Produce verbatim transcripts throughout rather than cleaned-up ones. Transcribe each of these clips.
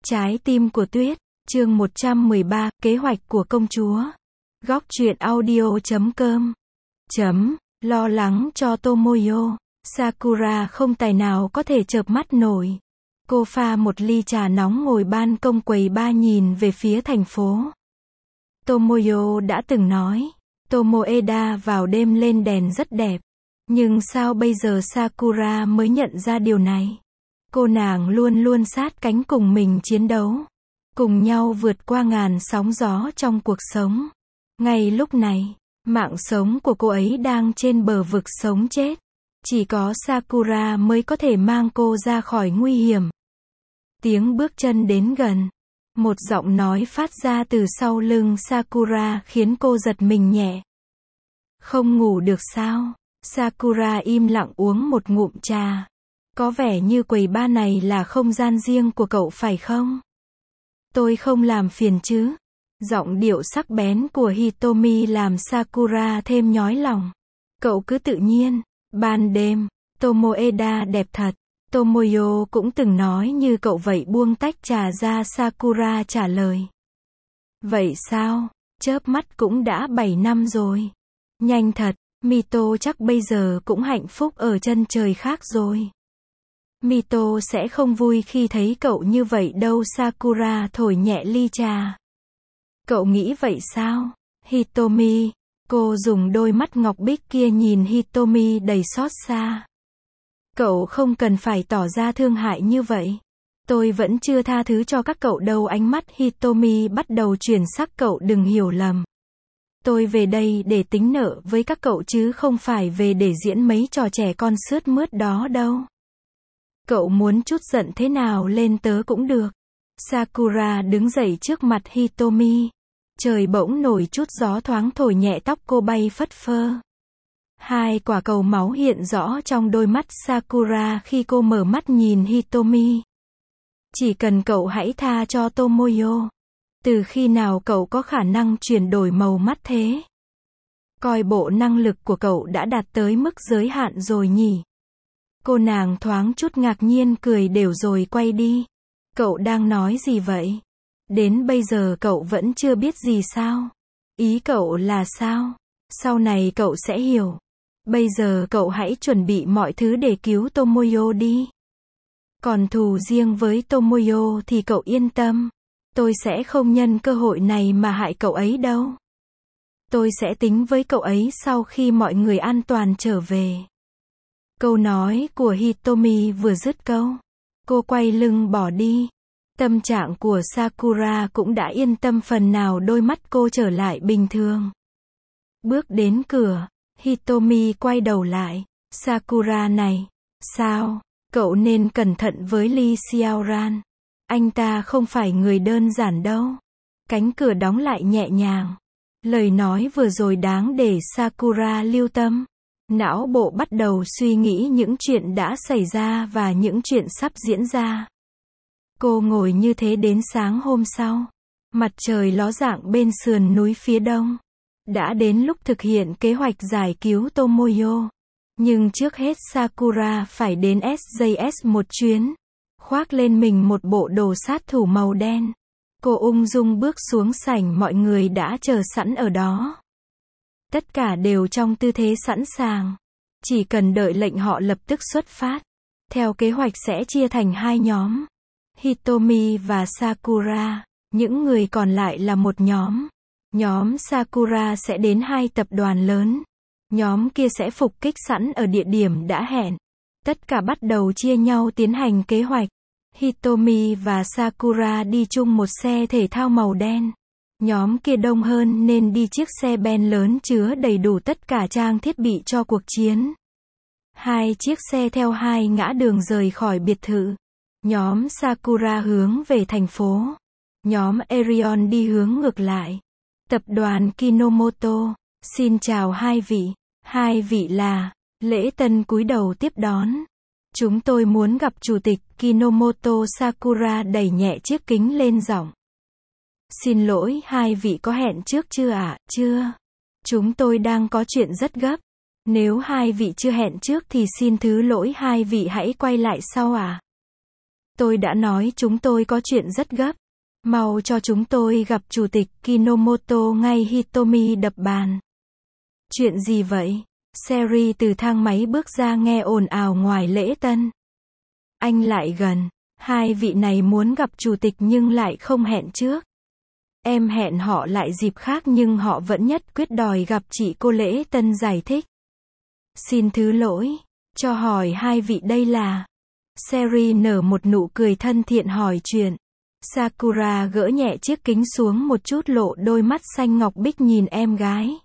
Trái tim của tuyết, chương một trăm mười ba, kế hoạch của công chúa. Góc truyện audio chấm com. Chấm, lo lắng cho Tomoyo. Sakura không tài nào có thể chợp mắt nổi. Cô pha một ly trà nóng ngồi ban công quầy ba nhìn về phía thành phố. Tomoyo đã từng nói, Tomoeda vào đêm lên đèn rất đẹp. Nhưng sao bây giờ Sakura mới nhận ra điều này? Cô nàng luôn luôn sát cánh cùng mình chiến đấu. Cùng nhau vượt qua ngàn sóng gió trong cuộc sống. Ngay lúc này, mạng sống của cô ấy đang trên bờ vực sống chết. Chỉ có Sakura mới có thể mang cô ra khỏi nguy hiểm. Tiếng bước chân đến gần. Một giọng nói phát ra từ sau lưng Sakura khiến cô giật mình nhẹ. Không ngủ được sao? Sakura im lặng uống một ngụm trà. Có vẻ như quầy ba này là không gian riêng của cậu phải không? Tôi không làm phiền chứ? Giọng điệu sắc bén của Hitomi làm Sakura thêm nhói lòng. Cậu cứ tự nhiên. Ban đêm, Tomoeda đẹp thật. Tomoyo cũng từng nói như cậu vậy, buông tách trà ra. Sakura trả lời. Vậy sao? Chớp mắt cũng đã bảy năm rồi. Nhanh thật, Mito chắc bây giờ cũng hạnh phúc ở chân trời khác rồi. Mito sẽ không vui khi thấy cậu như vậy đâu. Sakura thổi nhẹ ly trà. Cậu nghĩ vậy sao? Hitomi. Cô dùng đôi mắt ngọc bích kia nhìn Hitomi đầy xót xa. Cậu không cần phải tỏ ra thương hại như vậy. Tôi vẫn chưa tha thứ cho các cậu đâu. Ánh mắt Hitomi bắt đầu chuyển sắc. Cậu đừng hiểu lầm. Tôi về đây để tính nợ với các cậu chứ không phải về để diễn mấy trò trẻ con sướt mướt đó đâu. Cậu muốn chút giận thế nào lên tớ cũng được. Sakura đứng dậy trước mặt Hitomi. Trời bỗng nổi chút gió thoáng thổi nhẹ tóc cô bay phất phơ. Hai quả cầu máu hiện rõ trong đôi mắt Sakura khi cô mở mắt nhìn Hitomi. Chỉ cần cậu hãy tha cho Tomoyo. Từ khi nào cậu có khả năng chuyển đổi màu mắt thế? Coi bộ năng lực của cậu đã đạt tới mức giới hạn rồi nhỉ? Cô nàng thoáng chút ngạc nhiên cười đều rồi quay đi. Cậu đang nói gì vậy? Đến bây giờ cậu vẫn chưa biết gì sao? Ý cậu là sao? Sau này cậu sẽ hiểu. Bây giờ cậu hãy chuẩn bị mọi thứ để cứu Tomoyo đi. Còn thù riêng với Tomoyo thì cậu yên tâm. Tôi sẽ không nhân cơ hội này mà hại cậu ấy đâu. Tôi sẽ tính với cậu ấy sau khi mọi người an toàn trở về. Câu nói của Hitomi vừa dứt câu, cô quay lưng bỏ đi. Tâm trạng của Sakura cũng đã yên tâm phần nào, đôi mắt cô trở lại bình thường. Bước đến cửa, Hitomi quay đầu lại. Sakura này, sao? Cậu nên cẩn thận với Lee Xiaoran. Anh ta không phải người đơn giản đâu. Cánh cửa đóng lại nhẹ nhàng. Lời nói vừa rồi đáng để Sakura lưu tâm. Não bộ bắt đầu suy nghĩ những chuyện đã xảy ra và những chuyện sắp diễn ra. Cô ngồi như thế đến sáng hôm sau. Mặt trời ló dạng bên sườn núi phía đông. Đã đến lúc thực hiện kế hoạch giải cứu Tomoyo. Nhưng trước hết Sakura phải đến ét gi ét một chuyến. Khoác lên mình một bộ đồ sát thủ màu đen. Cô ung dung bước xuống sảnh, mọi người đã chờ sẵn ở đó. Tất cả đều trong tư thế sẵn sàng. Chỉ cần đợi lệnh họ lập tức xuất phát. Theo kế hoạch sẽ chia thành hai nhóm. Hitomi và Sakura. Những người còn lại là một nhóm. Nhóm Sakura sẽ đến hai tập đoàn lớn. Nhóm kia sẽ phục kích sẵn ở địa điểm đã hẹn. Tất cả bắt đầu chia nhau tiến hành kế hoạch. Hitomi và Sakura đi chung một xe thể thao màu đen. Nhóm kia đông hơn nên đi chiếc xe ben lớn chứa đầy đủ tất cả trang thiết bị cho cuộc chiến. Hai chiếc xe theo hai ngã đường rời khỏi biệt thự. Nhóm Sakura hướng về thành phố. Nhóm Erion đi hướng ngược lại. Tập đoàn Kinomoto. Xin chào hai vị. Hai vị là. Lễ tân cúi đầu tiếp đón. Chúng tôi muốn gặp chủ tịch Kinomoto. Sakura đẩy nhẹ chiếc kính lên giọng. Xin lỗi, hai vị có hẹn trước chưa ạ? À? Chưa. Chúng tôi đang có chuyện rất gấp. Nếu hai vị chưa hẹn trước thì xin thứ lỗi, hai vị hãy quay lại sau ạ. À? Tôi đã nói chúng tôi có chuyện rất gấp. Mau cho chúng tôi gặp chủ tịch Kinomoto ngay. Hitomi đập bàn. Chuyện gì vậy? Seri từ thang máy bước ra nghe ồn ào ngoài lễ tân. Anh lại gần. Hai vị này muốn gặp chủ tịch nhưng lại không hẹn trước. Em hẹn họ lại dịp khác nhưng họ vẫn nhất quyết đòi gặp chị. Cô lễ tân giải thích. Xin thứ lỗi. Cho hỏi hai vị đây là. Seri nở một nụ cười thân thiện hỏi chuyện. Sakura gỡ nhẹ chiếc kính xuống một chút lộ đôi mắt xanh ngọc bích nhìn em gái.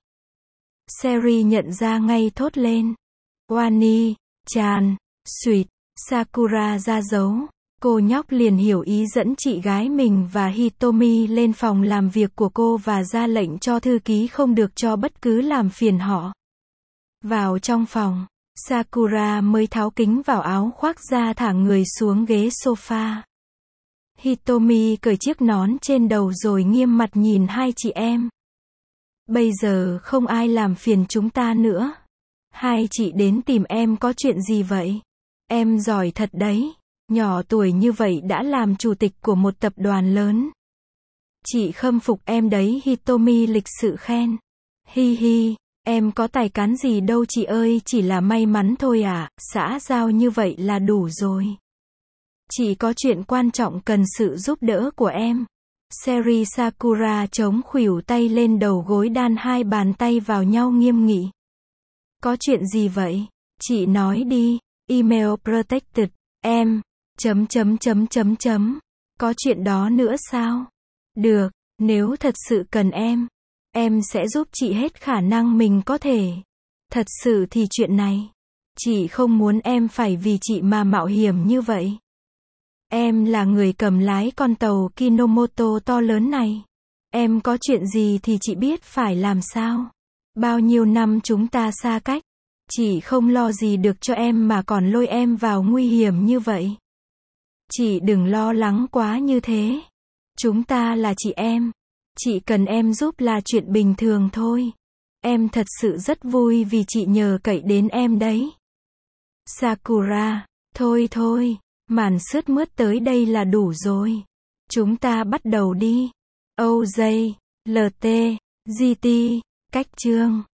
Seri nhận ra ngay thốt lên. Wani, chan, sweet. Sakura ra dấu. Cô nhóc liền hiểu ý dẫn chị gái mình và Hitomi lên phòng làm việc của cô và ra lệnh cho thư ký không được cho bất cứ làm phiền họ. Vào trong phòng, Sakura mới tháo kính vào áo khoác ra thả người xuống ghế sofa. Hitomi cởi chiếc nón trên đầu rồi nghiêm mặt nhìn hai chị em. Bây giờ không ai làm phiền chúng ta nữa. Hai chị đến tìm em có chuyện gì vậy? Em giỏi thật đấy. Nhỏ tuổi như vậy đã làm chủ tịch của một tập đoàn lớn. Chị khâm phục em đấy. Hitomi lịch sự khen. Hi hi, em có tài cán gì đâu chị ơi, chỉ là may mắn thôi à, xã giao như vậy là đủ rồi. Chị có chuyện quan trọng cần sự giúp đỡ của em. Seri Sakura chống khuỷu tay lên đầu gối đan hai bàn tay vào nhau nghiêm nghị. Có chuyện gì vậy? Chị nói đi. Email protected. Em. Chấm chấm chấm chấm chấm. Có chuyện đó nữa sao? Được, nếu thật sự cần em, em sẽ giúp chị hết khả năng mình có thể. Thật sự thì chuyện này, chị không muốn em phải vì chị mà mạo hiểm như vậy. Em là người cầm lái con tàu Kinomoto to lớn này. Em có chuyện gì thì chị biết phải làm sao. Bao nhiêu năm chúng ta xa cách, chị không lo gì được cho em mà còn lôi em vào nguy hiểm như vậy. Chị đừng lo lắng quá như thế. Chúng ta là chị em. Chị cần em giúp là chuyện bình thường thôi. Em thật sự rất vui vì chị nhờ cậy đến em đấy. Sakura, thôi thôi, màn sướt mướt tới đây là đủ rồi. Chúng ta bắt đầu đi. O J, L T, G T, cách chương.